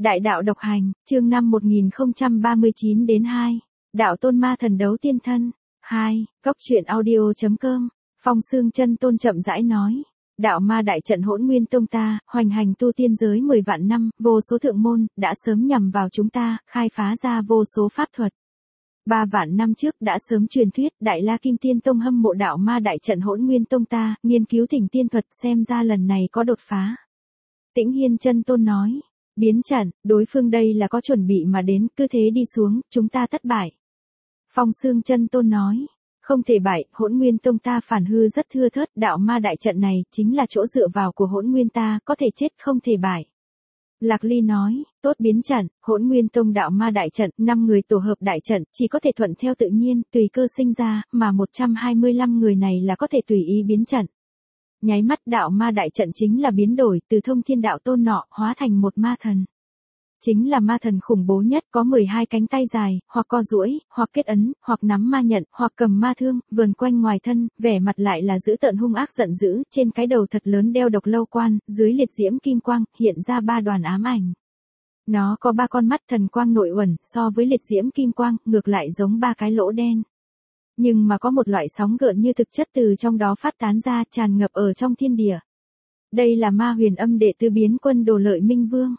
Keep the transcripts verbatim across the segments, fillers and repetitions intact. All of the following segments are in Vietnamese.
Đại đạo độc hành, chương năm một nghìn không trăm ba mươi chín đến hai. Đạo tôn ma thần đấu tiên thân. hai. Cốc truyện audio chấm com. Phong Xương Chân Tôn chậm rãi nói. Đạo ma đại trận Hỗn Nguyên Tông ta, hoành hành tu tiên giới mười vạn năm, vô số thượng môn, đã sớm nhằm vào chúng ta, khai phá ra vô số pháp thuật. Ba vạn năm trước đã sớm truyền thuyết, Đại La Kim Tiên Tông hâm mộ đạo ma đại trận Hỗn Nguyên Tông ta, nghiên cứu thỉnh tiên thuật, xem ra lần này có đột phá. Tĩnh Hiên Chân Tôn nói. Biến trận, đối phương đây là có chuẩn bị mà đến, cứ thế đi xuống, chúng ta thất bại. Phong Xương Chân Tôn nói. Không thể bại, Hỗn Nguyên Tông ta phản hư rất thưa thớt, đạo ma đại trận này, chính là chỗ dựa vào của Hỗn Nguyên ta, có thể chết không thể bại. Lạc Ly nói, tốt biến trận, Hỗn Nguyên Tông đạo ma đại trận, năm người tổ hợp đại trận, chỉ có thể thuận theo tự nhiên, tùy cơ sinh ra, mà một trăm hai mươi lăm người này là có thể tùy ý biến trận. Nháy mắt đạo ma đại trận chính là biến đổi, từ thông thiên đạo tôn nọ, hóa thành một ma thần. Chính là ma thần khủng bố nhất, có mười hai cánh tay dài, hoặc co duỗi, hoặc kết ấn, hoặc nắm ma nhận, hoặc cầm ma thương, vườn quanh ngoài thân, vẻ mặt lại là dữ tợn hung ác giận dữ, trên cái đầu thật lớn đeo độc lâu quan, dưới liệt diễm kim quang, hiện ra ba đoàn ám ảnh. Nó có ba con mắt thần quang nội uẩn, so với liệt diễm kim quang, ngược lại giống ba cái lỗ đen. Nhưng mà có một loại sóng gợn như thực chất từ trong đó phát tán ra, tràn ngập ở trong thiên địa. Đây là ma huyền âm đệ tứ biến quân Đồ Lợi Minh Vương.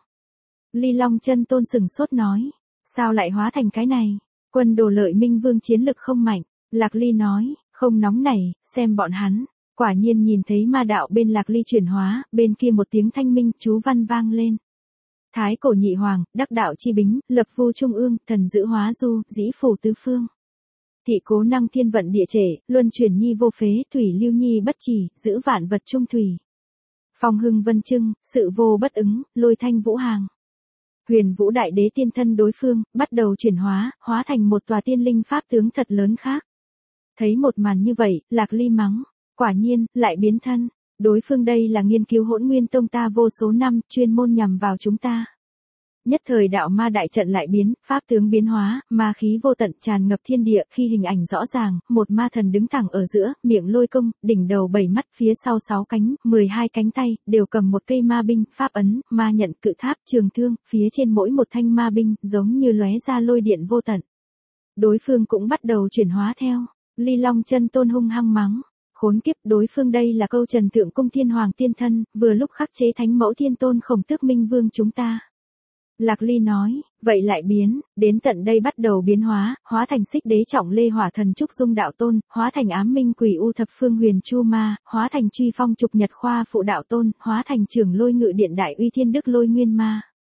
Ly Long Chân Tôn sừng sốt nói, sao lại hóa thành cái này? Quân Đồ Lợi Minh Vương chiến lực không mạnh. Lạc Ly nói, không nóng này, xem bọn hắn. Quả nhiên nhìn thấy ma đạo bên Lạc Ly chuyển hóa, bên kia một tiếng thanh minh chú văn vang lên. Thái cổ nhị hoàng, đắc đạo chi bính, lập vu trung ương, thần giữ hóa du, dĩ phủ tứ phương. Thị cố năng thiên vận địa trệ, luân chuyển nhi vô phế, thủy lưu nhi bất trì, giữ vạn vật trung thủy. Phong hưng vân trưng, sự vô bất ứng, lôi thanh vũ hàng. Huyền Vũ Đại Đế tiên thân đối phương, bắt đầu chuyển hóa, hóa thành một tòa tiên linh pháp tướng thật lớn khác. Thấy một màn như vậy, Lạc Ly mắng, quả nhiên, lại biến thân. Đối phương đây là nghiên cứu Hỗn Nguyên Tông ta vô số năm, chuyên môn nhằm vào chúng ta. Nhất thời đạo ma đại trận lại biến, pháp tướng biến hóa, ma khí vô tận tràn ngập thiên địa, khi hình ảnh rõ ràng, một ma thần đứng thẳng ở giữa, miệng lôi công, đỉnh đầu bảy mắt, phía sau sáu cánh, mười hai cánh tay, đều cầm một cây ma binh, pháp ấn, ma nhận, cự tháp, trường thương, phía trên mỗi một thanh ma binh, giống như lóe ra lôi điện vô tận. Đối phương cũng bắt đầu chuyển hóa theo. Ly Long Chân Tôn hung hăng mắng. Khốn kiếp, đối phương đây là câu Trần Thượng Cung Thiên Hoàng tiên thân, vừa lúc khắc chế Thánh Mẫu Thiên Tôn Khổng Tước Minh Vương chúng ta. Lạc Ly nói, vậy lại biến, đến tận đây bắt đầu biến hóa, hóa thành Xích Đế Trọng Lê Hỏa Thần Trúc Dung Đạo Tôn, hóa thành Ám Minh Quỷ U Thập Phương Huyền Chu Ma, hóa thành Truy Phong Trục Nhật Khoa Phụ Đạo Tôn, hóa thành Trưởng Lôi Ngự Điện Đại Uy Thiên Đức Lôi Nguyên Ma.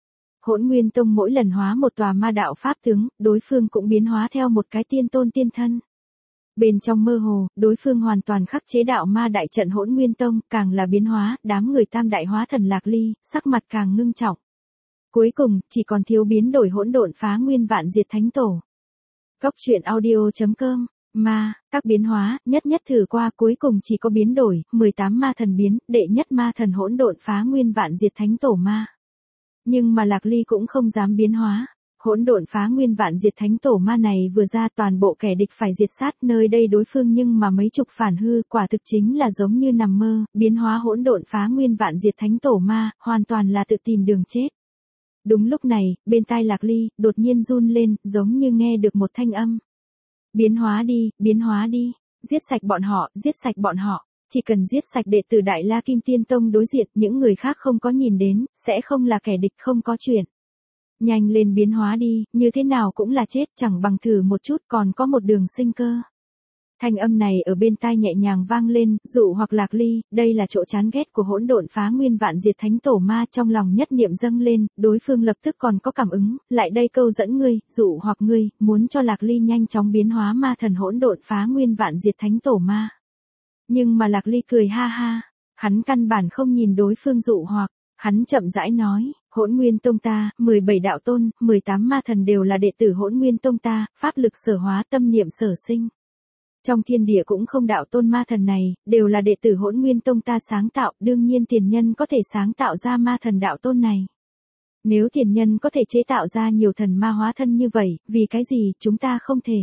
Hỗn Nguyên Tông mỗi lần hóa một tòa ma đạo pháp tướng, đối phương cũng biến hóa theo một cái tiên tôn tiên thân. Bên trong mơ hồ, đối phương hoàn toàn khắc chế đạo ma đại trận Hỗn Nguyên Tông, càng là biến hóa, đám người tam đại hóa thần Lạc Ly, sắc mặt càng ngưng trọng. Cuối cùng, chỉ còn thiếu biến đổi hỗn độn phá nguyên vạn diệt thánh tổ. Cốc truyện audio chấm com. Ma, các biến hóa, nhất nhất thử qua, cuối cùng chỉ có biến đổi, mười tám ma thần biến, đệ nhất ma thần hỗn độn phá nguyên vạn diệt thánh tổ ma. Nhưng mà Lạc Ly cũng không dám biến hóa. Hỗn độn phá nguyên vạn diệt thánh tổ ma này vừa ra, toàn bộ kẻ địch phải diệt sát, nơi đây đối phương nhưng mà mấy chục phản hư, quả thực chính là giống như nằm mơ, biến hóa hỗn độn phá nguyên vạn diệt thánh tổ ma, hoàn toàn là tự tìm đường chết. Đúng lúc này, bên tai Lạc Ly, đột nhiên run lên, giống như nghe được một thanh âm. Biến hóa đi, biến hóa đi, giết sạch bọn họ, giết sạch bọn họ, chỉ cần giết sạch đệ tử Đại La Kim Tiên Tông đối diện, những người khác không có nhìn đến, sẽ không là kẻ địch, không có chuyện. Nhanh lên biến hóa đi, như thế nào cũng là chết, chẳng bằng thử một chút, còn có một đường sinh cơ. Thanh âm này ở bên tai nhẹ nhàng vang lên, dụ hoặc Lạc Ly, đây là chỗ chán ghét của hỗn độn phá nguyên vạn diệt thánh tổ ma, trong lòng nhất niệm dâng lên, đối phương lập tức còn có cảm ứng, lại đây câu dẫn ngươi, dụ hoặc ngươi, muốn cho Lạc Ly nhanh chóng biến hóa ma thần hỗn độn phá nguyên vạn diệt thánh tổ ma. Nhưng mà Lạc Ly cười ha ha, hắn căn bản không nhìn đối phương dụ hoặc, hắn chậm rãi nói, Hỗn Nguyên Tông ta, mười bảy đạo tôn, mười tám ma thần đều là đệ tử Hỗn Nguyên Tông ta, pháp lực sở hóa, tâm niệm sở sinh. Trong thiên địa cũng không đạo tôn ma thần này, đều là đệ tử Hỗn Nguyên Tông ta sáng tạo, đương nhiên tiền nhân có thể sáng tạo ra ma thần đạo tôn này. Nếu tiền nhân có thể chế tạo ra nhiều thần ma hóa thân như vậy, vì cái gì chúng ta không thể?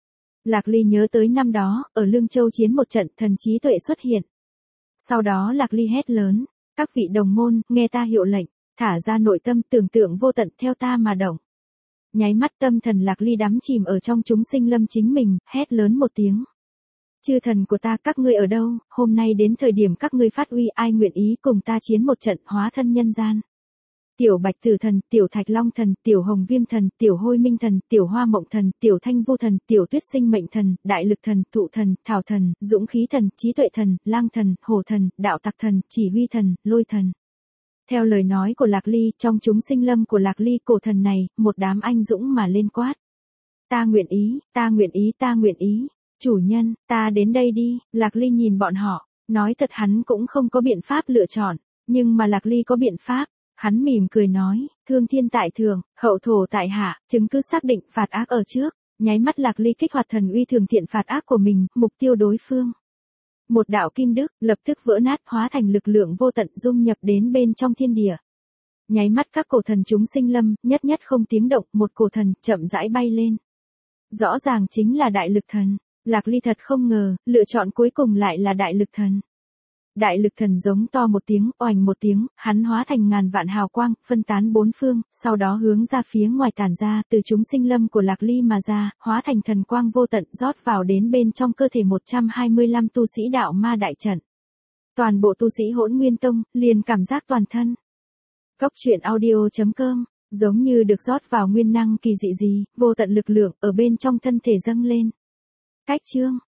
Lạc Ly nhớ tới năm đó, ở Lương Châu chiến một trận, thần trí tuệ xuất hiện. Sau đó Lạc Ly hét lớn, các vị đồng môn, nghe ta hiệu lệnh, Thả ra nội tâm tưởng tượng vô tận theo ta mà động. Nháy mắt tâm thần Lạc Ly đắm chìm ở trong chúng sinh lâm chính mình, hét lớn một tiếng. Chư thần của ta, các ngươi ở đâu, hôm nay đến thời điểm các ngươi phát uy, ai nguyện ý cùng ta chiến một trận, hóa thân nhân gian. Tiểu Bạch Tử Thần, Tiểu Thạch Long Thần, Tiểu Hồng Viêm Thần, Tiểu Hôi Minh Thần, Tiểu Hoa Mộng Thần, Tiểu Thanh Vu Thần, Tiểu Tuyết Sinh Mệnh Thần, Đại Lực Thần, Thụ Thần, Thảo Thần, Dũng Khí Thần, Trí Tuệ Thần, Lang Thần, Hổ Thần, Đạo Tặc Thần, Chỉ Huy Thần, Lôi Thần. Theo lời nói của Lạc Ly, trong chúng sinh lâm của Lạc Ly cổ thần này, một đám anh dũng mà lên quát. Ta nguyện ý, ta nguyện ý, ta nguyện ý. Chủ nhân, ta đến đây đi. Lạc Ly nhìn bọn họ, nói thật hắn cũng không có biện pháp lựa chọn, nhưng mà Lạc Ly có biện pháp. Hắn mỉm cười nói, thương thiên tại thường, hậu thổ tại hạ, chứng cứ xác định phạt ác ở trước. Nháy mắt Lạc Ly kích hoạt thần uy thường thiện phạt ác của mình, mục tiêu đối phương. Một đạo kim đức, lập tức vỡ nát hóa thành lực lượng vô tận dung nhập đến bên trong thiên địa. Nháy mắt các cổ thần chúng sinh lâm, nhất nhất không tiếng động, một cổ thần chậm rãi bay lên. Rõ ràng chính là Đại Lực Thần. Lạc Ly thật không ngờ, lựa chọn cuối cùng lại là Đại Lực Thần. Đại Lực Thần giống to một tiếng, oành một tiếng, hắn hóa thành ngàn vạn hào quang, phân tán bốn phương, sau đó hướng ra phía ngoài tản ra, từ chúng sinh lâm của Lạc Ly mà ra, hóa thành thần quang vô tận rót vào đến bên trong cơ thể một trăm hai mươi lăm tu sĩ đạo ma đại trận. Toàn bộ tu sĩ Hỗn Nguyên Tông, liền cảm giác toàn thân. Cốc truyện audio chấm com, giống như được rót vào nguyên năng kỳ dị gì, vô tận lực lượng, ở bên trong thân thể dâng lên. Cách chương.